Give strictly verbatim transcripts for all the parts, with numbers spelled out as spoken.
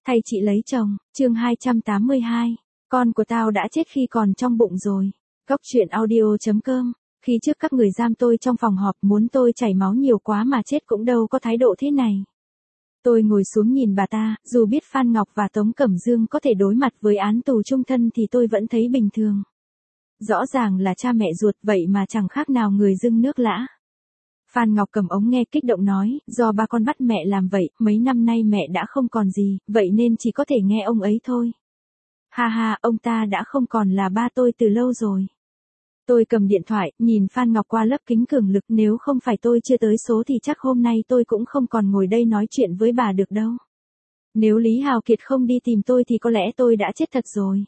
Thay chị lấy chồng, chương hai trăm tám mươi hai. Con của tao đã chết khi còn trong bụng rồi. Góc truyện audio chấm com. Khi trước các người giam tôi trong phòng họp muốn tôi chảy máu nhiều quá mà chết cũng đâu có thái độ thế này. Tôi ngồi xuống nhìn bà ta, dù biết Phan Ngọc và Tống Cẩm Dương có thể đối mặt với án tù chung thân thì tôi vẫn thấy bình thường. Rõ ràng là cha mẹ ruột vậy mà chẳng khác nào người dưng nước lã. Phan Ngọc cầm ống nghe kích động nói, do ba con bắt mẹ làm vậy, mấy năm nay mẹ đã không còn gì, vậy nên chỉ có thể nghe ông ấy thôi. Ha ha, ông ta đã không còn là ba tôi từ lâu rồi. Tôi cầm điện thoại, nhìn Phan Ngọc qua lớp kính cường lực, nếu không phải tôi chưa tới số thì chắc hôm nay tôi cũng không còn ngồi đây nói chuyện với bà được đâu. Nếu Lý Hào Kiệt không đi tìm tôi thì có lẽ tôi đã chết thật rồi.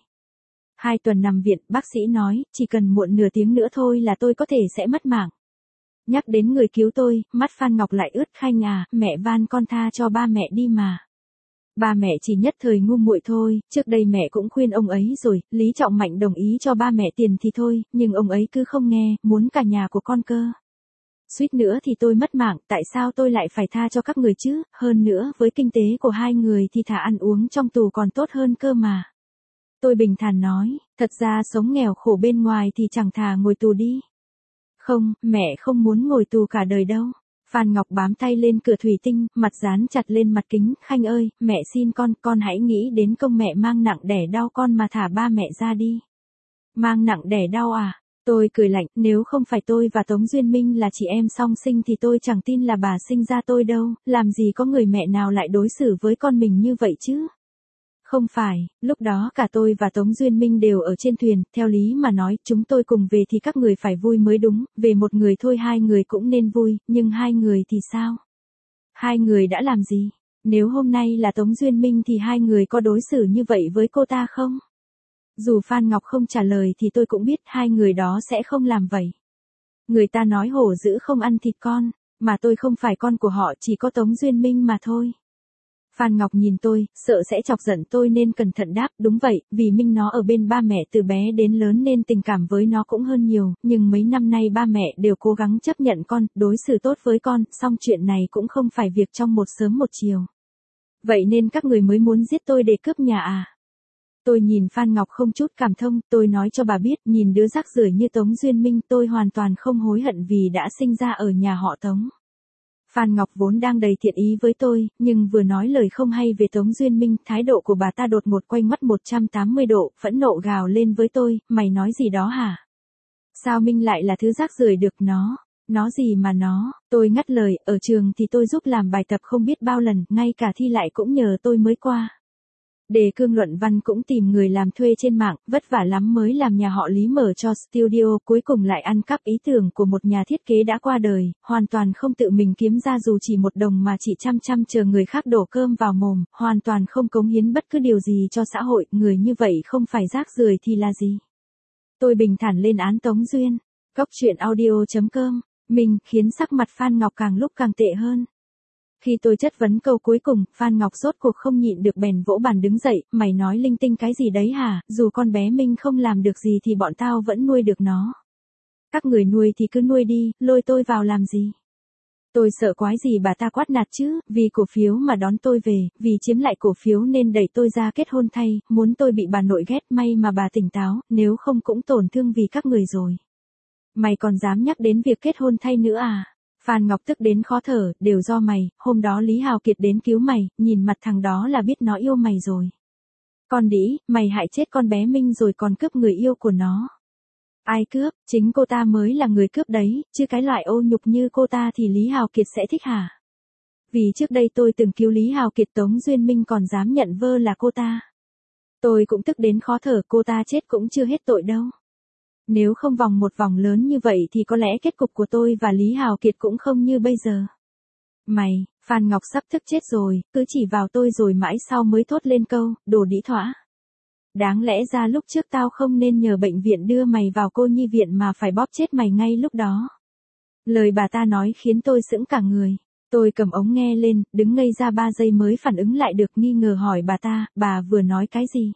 Hai tuần nằm viện, bác sĩ nói, chỉ cần muộn nửa tiếng nữa thôi là tôi có thể sẽ mất mạng. Nhắc đến người cứu tôi, mắt Phan Ngọc lại ướt. Khanh à, mẹ van con tha cho ba mẹ đi mà. Ba mẹ chỉ nhất thời ngu muội thôi, trước đây mẹ cũng khuyên ông ấy rồi, Lý Trọng Mạnh đồng ý cho ba mẹ tiền thì thôi, nhưng ông ấy cứ không nghe, muốn cả nhà của con cơ. Suýt nữa thì tôi mất mạng, tại sao tôi lại phải tha cho các người chứ, hơn nữa với kinh tế của hai người thì thả ăn uống trong tù còn tốt hơn cơ mà. Tôi bình thản nói, thật ra sống nghèo khổ bên ngoài thì chẳng thà ngồi tù đi. Không, mẹ không muốn ngồi tù cả đời đâu. Phan Ngọc bám tay lên cửa thủy tinh, mặt dán chặt lên mặt kính. Khanh ơi, mẹ xin con, con hãy nghĩ đến công mẹ mang nặng đẻ đau con mà thả ba mẹ ra đi. Mang nặng đẻ đau à? Tôi cười lạnh, nếu không phải tôi và Tống Duyên Minh là chị em song sinh thì tôi chẳng tin là bà sinh ra tôi đâu, làm gì có người mẹ nào lại đối xử với con mình như vậy chứ? Không phải, lúc đó cả tôi và Tống Duyên Minh đều ở trên thuyền, theo lý mà nói, chúng tôi cùng về thì các người phải vui mới đúng, về một người thôi hai người cũng nên vui, nhưng hai người thì sao? Hai người đã làm gì? Nếu hôm nay là Tống Duyên Minh thì hai người có đối xử như vậy với cô ta không? Dù Phan Ngọc không trả lời thì tôi cũng biết hai người đó sẽ không làm vậy. Người ta nói hổ dữ không ăn thịt con, mà tôi không phải con của họ, chỉ có Tống Duyên Minh mà thôi. Phan Ngọc nhìn tôi, sợ sẽ chọc giận tôi nên cẩn thận đáp, đúng vậy, vì Minh nó ở bên ba mẹ từ bé đến lớn nên tình cảm với nó cũng hơn nhiều, nhưng mấy năm nay ba mẹ đều cố gắng chấp nhận con, đối xử tốt với con, song chuyện này cũng không phải việc trong một sớm một chiều. Vậy nên các người mới muốn giết tôi để cướp nhà à? Tôi nhìn Phan Ngọc không chút cảm thông, tôi nói cho bà biết, nhìn đứa rác rưởi như Tống Duyên Minh tôi hoàn toàn không hối hận vì đã sinh ra ở nhà họ Tống. Phan Ngọc vốn đang đầy thiện ý với tôi, nhưng vừa nói lời không hay về Tống Duyên Minh, thái độ của bà ta đột ngột quay mắt một trăm tám mươi độ, phẫn nộ gào lên với tôi, mày nói gì đó hả? Sao Minh lại là thứ rác rưởi được nó? Nó gì mà nó? Tôi ngắt lời, ở trường thì tôi giúp làm bài tập không biết bao lần, ngay cả thi lại cũng nhờ tôi mới qua. Đề cương luận văn cũng tìm người làm thuê trên mạng, vất vả lắm mới làm nhà họ Lý mở cho studio, cuối cùng lại ăn cắp ý tưởng của một nhà thiết kế đã qua đời, hoàn toàn không tự mình kiếm ra dù chỉ một đồng mà chỉ chăm chăm chờ người khác đổ cơm vào mồm, hoàn toàn không cống hiến bất cứ điều gì cho xã hội, người như vậy không phải rác rưởi thì là gì? Tôi bình thản lên án Tống Duyên. Góc truyện audio chấm com. Mình khiến sắc mặt Phan Ngọc càng lúc càng tệ hơn. Khi tôi chất vấn câu cuối cùng, Phan Ngọc rốt cuộc không nhịn được bèn vỗ bàn đứng dậy, mày nói linh tinh cái gì đấy hả, dù con bé Minh không làm được gì thì bọn tao vẫn nuôi được nó. Các người nuôi thì cứ nuôi đi, lôi tôi vào làm gì? Tôi sợ quái gì bà ta quát nạt chứ, vì cổ phiếu mà đón tôi về, vì chiếm lại cổ phiếu nên đẩy tôi ra kết hôn thay, muốn tôi bị bà nội ghét, may mà bà tỉnh táo, nếu không cũng tổn thương vì các người rồi. Mày còn dám nhắc đến việc kết hôn thay nữa à? Phan Ngọc tức đến khó thở, đều do mày, hôm đó Lý Hào Kiệt đến cứu mày, nhìn mặt thằng đó là biết nó yêu mày rồi. Con đĩ, mày hại chết con bé Minh rồi còn cướp người yêu của nó. Ai cướp, chính cô ta mới là người cướp đấy, chứ cái loại ô nhục như cô ta thì Lý Hào Kiệt sẽ thích hả? Vì trước đây tôi từng cứu Lý Hào Kiệt, Tống Duyên Minh còn dám nhận vơ là cô ta. Tôi cũng tức đến khó thở, cô ta chết cũng chưa hết tội đâu. Nếu không vòng một vòng lớn như vậy thì có lẽ kết cục của tôi và Lý Hào Kiệt cũng không như bây giờ. Mày, Phan Ngọc sắp thức chết rồi, cứ chỉ vào tôi rồi mãi sau mới thốt lên câu, đồ đĩ thỏa. Đáng lẽ ra lúc trước tao không nên nhờ bệnh viện đưa mày vào cô nhi viện mà phải bóp chết mày ngay lúc đó. Lời bà ta nói khiến tôi sững cả người. Tôi cầm ống nghe lên, đứng ngây ra ba giây mới phản ứng lại được, nghi ngờ hỏi bà ta, bà vừa nói cái gì?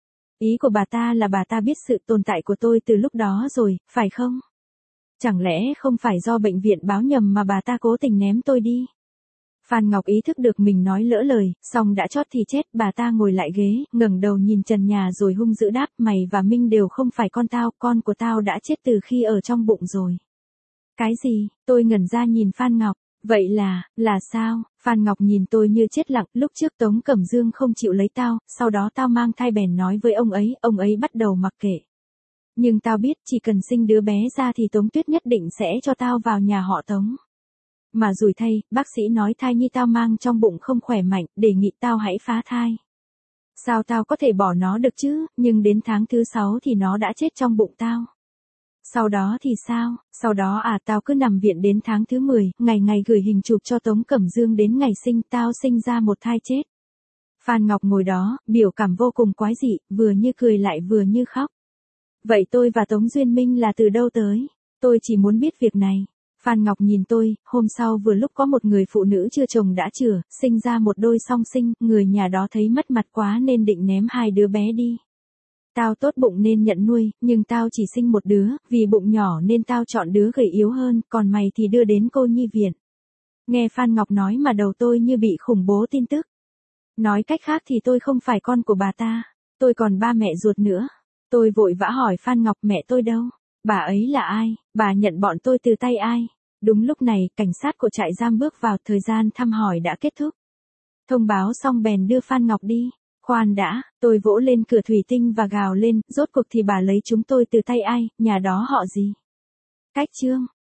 Ý của bà ta là bà ta biết sự tồn tại của tôi từ lúc đó rồi, phải không? Chẳng lẽ không phải do bệnh viện báo nhầm mà bà ta cố tình ném tôi đi? Phan Ngọc ý thức được mình nói lỡ lời, xong đã chót thì chết, bà ta ngồi lại ghế, ngẩng đầu nhìn trần nhà rồi hung dữ đáp, mày và Minh đều không phải con tao, con của tao đã chết từ khi ở trong bụng rồi. Cái gì? Tôi ngẩn ra nhìn Phan Ngọc, vậy là, là sao? Phan Ngọc nhìn tôi như chết lặng, lúc trước Tống Cẩm Dương không chịu lấy tao, sau đó tao mang thai bèn nói với ông ấy, ông ấy bắt đầu mặc kệ. Nhưng tao biết chỉ cần sinh đứa bé ra thì Tống Tuyết nhất định sẽ cho tao vào nhà họ Tống. Mà rủi thay, bác sĩ nói thai nhi tao mang trong bụng không khỏe mạnh, đề nghị tao hãy phá thai. Sao tao có thể bỏ nó được chứ, nhưng đến tháng thứ sáu thì nó đã chết trong bụng tao. Sau đó thì sao, sau đó à tao cứ nằm viện đến tháng thứ mười, ngày ngày gửi hình chụp cho Tống Cẩm Dương đến ngày sinh tao sinh ra một thai chết. Phan Ngọc ngồi đó, biểu cảm vô cùng quái dị, vừa như cười lại vừa như khóc. Vậy tôi và Tống Duyên Minh là từ đâu tới? Tôi chỉ muốn biết việc này. Phan Ngọc nhìn tôi, hôm sau vừa lúc có một người phụ nữ chưa chồng đã chửa, sinh ra một đôi song sinh, người nhà đó thấy mất mặt quá nên định ném hai đứa bé đi. Tao tốt bụng nên nhận nuôi, nhưng tao chỉ sinh một đứa, vì bụng nhỏ nên tao chọn đứa gầy yếu hơn, còn mày thì đưa đến cô nhi viện. Nghe Phan Ngọc nói mà đầu tôi như bị khủng bố tin tức. Nói cách khác thì tôi không phải con của bà ta, tôi còn ba mẹ ruột nữa. Tôi vội vã hỏi Phan Ngọc mẹ tôi đâu? Bà ấy là ai? Bà nhận bọn tôi từ tay ai? Đúng lúc này, cảnh sát của trại giam bước vào, thời gian thăm hỏi đã kết thúc. Thông báo xong bèn đưa Phan Ngọc đi. Khoan đã, tôi vỗ lên cửa thủy tinh và gào lên, rốt cuộc thì bà lấy chúng tôi từ tay ai, nhà đó họ gì? Cách Trương,